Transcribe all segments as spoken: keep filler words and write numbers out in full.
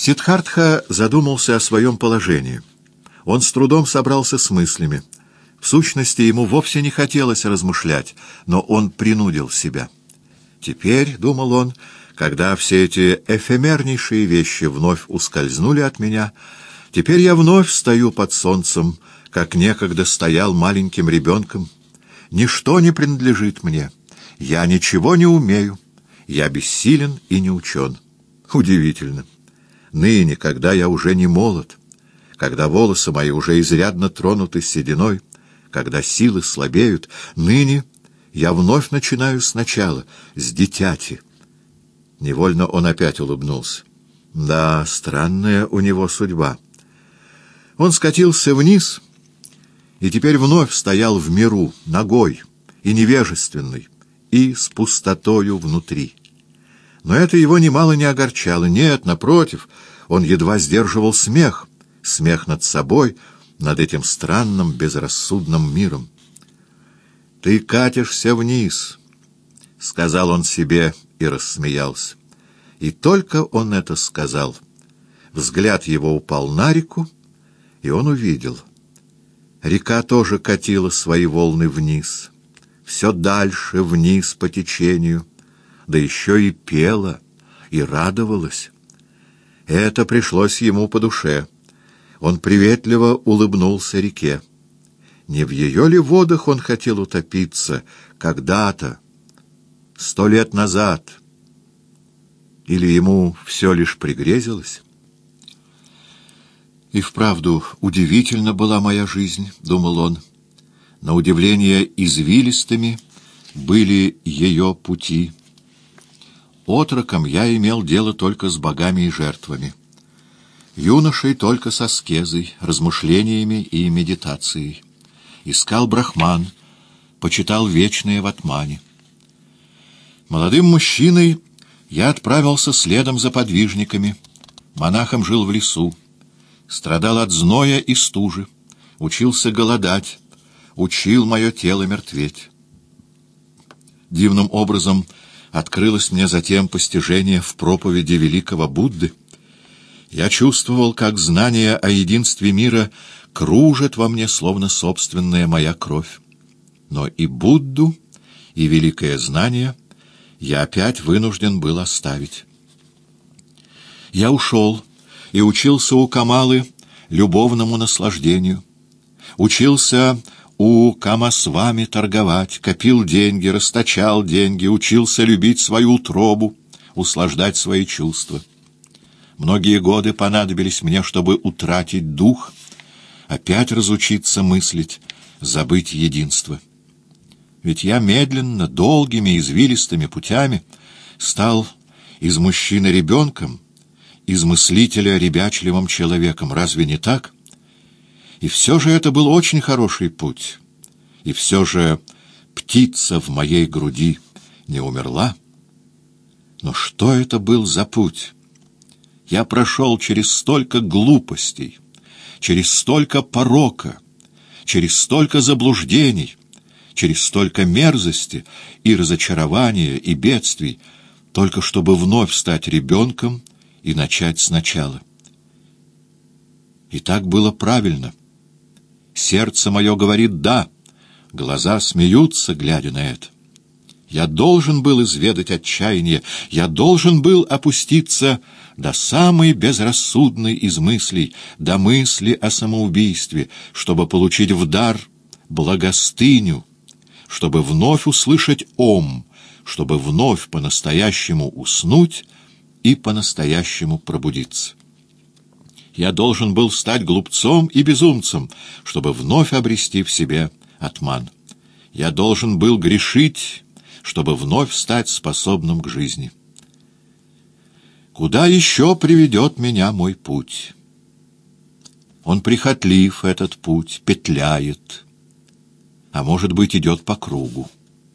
Сиддхартха задумался о своем положении. Он с трудом собрался с мыслями. В сущности, ему вовсе не хотелось размышлять, но он принудил себя. Теперь, — думал он, — когда все эти эфемернейшие вещи вновь ускользнули от меня, теперь я вновь стою под солнцем, как некогда стоял маленьким ребенком. Ничто не принадлежит мне. Я ничего не умею. Я бессилен и не учен. Удивительно. Ныне, когда я уже не молод, когда волосы мои уже изрядно тронуты сединой, когда силы слабеют, ныне я вновь начинаю сначала, с дитяти. Невольно он опять улыбнулся. Да, странная у него судьба. Он скатился вниз и теперь вновь стоял в миру, нагой и невежественный, и с пустотою внутри. Но это его немало не огорчало. Нет, напротив, он едва сдерживал смех, смех над собой, над этим странным, безрассудным миром. «Ты катишься вниз», — сказал он себе и рассмеялся. И только он это сказал, взгляд его упал на реку, и он увидел. Река тоже катила свои волны вниз, все дальше вниз по течению, да еще и пела, и радовалась. Это пришлось ему по душе. Он приветливо улыбнулся реке. Не в ее ли водах он хотел утопиться когда-то, сто лет назад? Или ему все лишь пригрезилось? «И вправду удивительна была моя жизнь», — думал он. «На удивление извилистыми были ее пути. Отроком я имел дело только с богами и жертвами, юношей только с аскезой, размышлениями и медитацией. Искал брахман, почитал вечное в атмане. Молодым мужчиной я отправился следом за подвижниками, монахом жил в лесу, страдал от зноя и стужи, учился голодать, учил мое тело мертветь. Дивным образом открылось мне затем постижение в проповеди великого Будды. Я чувствовал, как знание о единстве мира кружит во мне, словно собственная моя кровь. Но и Будду, и великое знание я опять вынужден был оставить. Я ушел и учился у Камалы любовному наслаждению, учился у Камасвами торговать, копил деньги, расточал деньги, учился любить свою утробу, услаждать свои чувства. Многие годы понадобились мне, чтобы утратить дух, опять разучиться мыслить, забыть единство. Ведь я медленно, долгими, извилистыми путями стал из мужчины ребенком, из мыслителя ребячливым человеком. Разве не так? И все же это был очень хороший путь. И все же птица в моей груди не умерла. Но что это был за путь? Я прошел через столько глупостей, через столько порока, через столько заблуждений, через столько мерзости и разочарования и бедствий, только чтобы вновь стать ребенком и начать сначала. И так было правильно. Сердце мое говорит «да», глаза смеются, глядя на это. Я должен был изведать отчаяние, я должен был опуститься до самой безрассудной из мыслей, до мысли о самоубийстве, чтобы получить в дар благостыню, чтобы вновь услышать ом, чтобы вновь по-настоящему уснуть и по-настоящему пробудиться. Я должен был стать глупцом и безумцем, чтобы вновь обрести в себе атман. Я должен был грешить, чтобы вновь стать способным к жизни. Куда еще приведет меня мой путь? Он прихотлив, этот путь, петляет, а может быть, идет по кругу.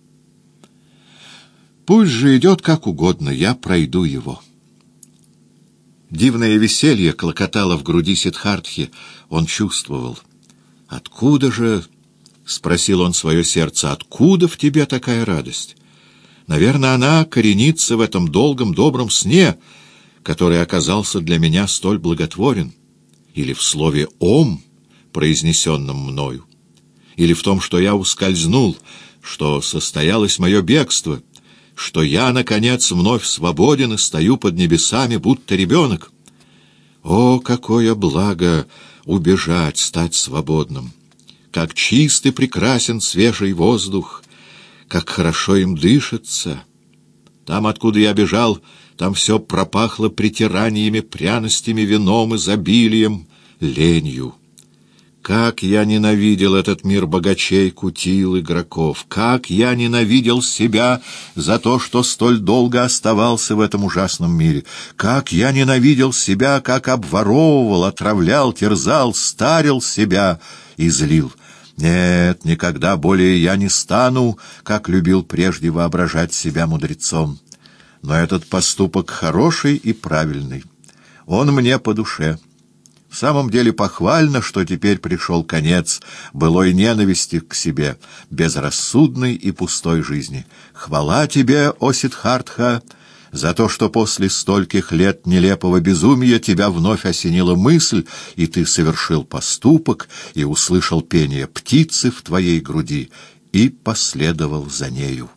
Пусть же идет как угодно, я пройду его. Дивное веселье клокотало в груди Сиддхартхи. Он чувствовал. «Откуда же, — спросил он свое сердце, — откуда в тебе такая радость? Наверное, она коренится в этом долгом добром сне, который оказался для меня столь благотворен, или в слове «ом», произнесенном мною, или в том, что я ускользнул, что состоялось мое бегство, что я, наконец, вновь свободен и стою под небесами, будто ребенок. О, какое благо убежать, стать свободным! Как чист и прекрасен свежий воздух! Как хорошо им дышится! Там, откуда я бежал, там все пропахло притираниями, пряностями, вином, изобилием, ленью. Как я ненавидел этот мир богачей, кутил, игроков! Как я ненавидел себя за то, что столь долго оставался в этом ужасном мире! Как я ненавидел себя, как обворовывал, отравлял, терзал, старил себя и злил! Нет, никогда более я не стану, как любил прежде воображать себя мудрецом. Но этот поступок хороший и правильный. Он мне по душе. В самом деле похвально, что теперь пришел конец былой ненависти к себе, безрассудной и пустой жизни. Хвала тебе, о Сиддхартха, за то, что после стольких лет нелепого безумия тебя вновь осенила мысль, и ты совершил поступок, и услышал пение птицы в твоей груди, и последовал за нею.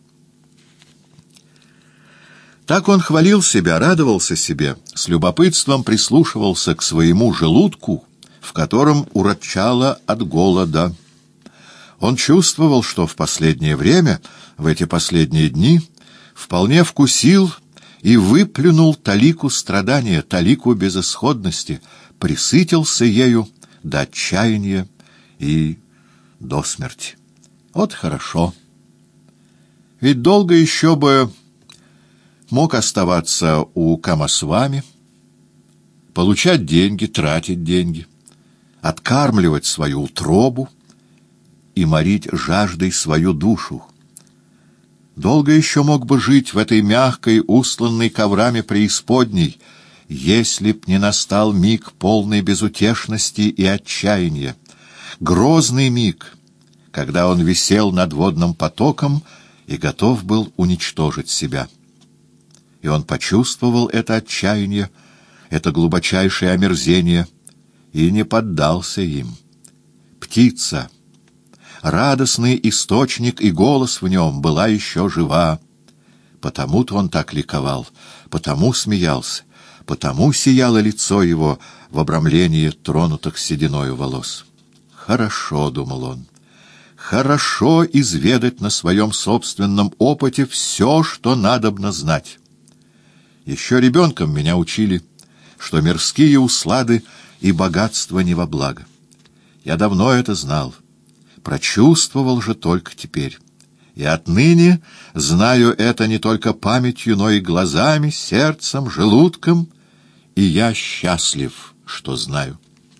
Так он хвалил себя, радовался себе, с любопытством прислушивался к своему желудку, в котором урчало от голода. Он чувствовал, что в последнее время, в эти последние дни, вполне вкусил и выплюнул талику страдания, талику безысходности, присытился ею до отчаяния и до смерти. Вот хорошо. Ведь долго еще бы мог оставаться у Камасвами, получать деньги, тратить деньги, откармливать свою утробу и морить жаждой свою душу. Долго еще мог бы жить в этой мягкой, устланной коврами преисподней, если б не настал миг полной безутешности и отчаяния, грозный миг, когда он висел над водным потоком и готов был уничтожить себя. И он почувствовал это отчаяние, это глубочайшее омерзение, и не поддался им. Птица, радостный источник и голос в нем была еще жива. Потому-то он так ликовал, потому смеялся, потому сияло лицо его в обрамлении тронутых сединою волос. «Хорошо», — думал он, — «хорошо изведать на своем собственном опыте все, что надобно знать». Еще ребенком меня учили, что мирские услады и богатство не во благо. Я давно это знал, прочувствовал же только теперь. И отныне знаю это не только памятью, но и глазами, сердцем, желудком, и я счастлив, что знаю.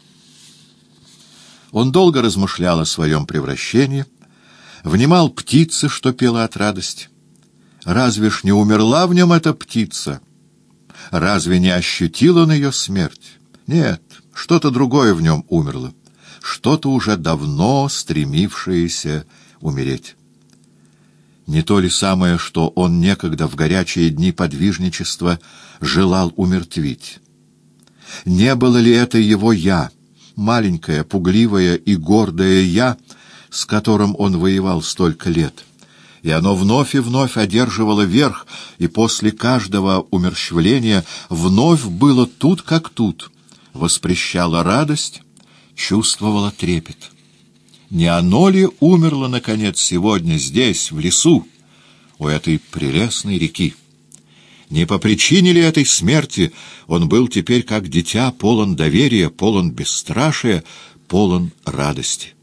Он долго размышлял о своем превращении, внимал птице, что пела от радости. Разве ж не умерла в нем эта птица? Разве не ощутил он ее смерть? Нет, что-то другое в нем умерло, что-то уже давно стремившееся умереть. Не то ли самое, что он некогда в горячие дни подвижничества желал умертвить? Не было ли это его «я», маленькое, пугливое и гордое «я», с которым он воевал столько лет? И оно вновь и вновь одерживало верх, и после каждого умерщвления вновь было тут как тут, воспрещало радость, чувствовало трепет. Не оно ли умерло, наконец, сегодня здесь, в лесу, у этой прелестной реки? Не по причине ли этой смерти он был теперь как дитя, полон доверия, полон бесстрашия, полон радости?